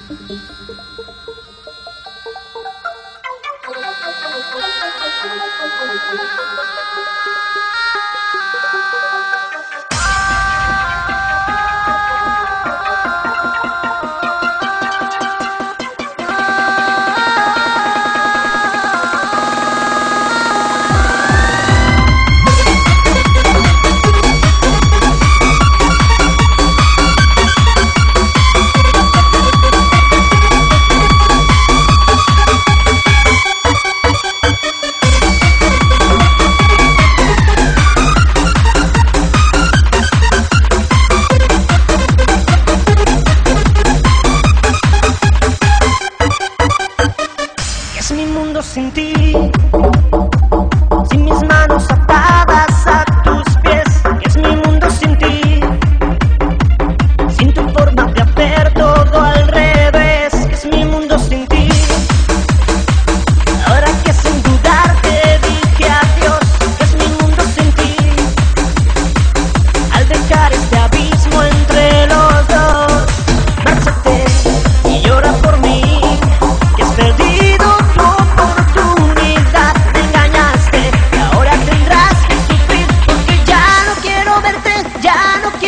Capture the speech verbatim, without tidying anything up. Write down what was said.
Es mi mundo sin ti, sin mis manos atadas a tus pies. Es mi mundo sin ti, sin tu forma de hacer todo al revés. Es mi mundo sin ti. Ahora que sin dudar te dije adiós. Es mi mundo sin ti. Al dejar este abismo entre los dos, márchate y llora por mí, que has perdido tu oportunidad. Me engañaste y ahora tendrás que sufrir, porque ya no quiero verte, ya no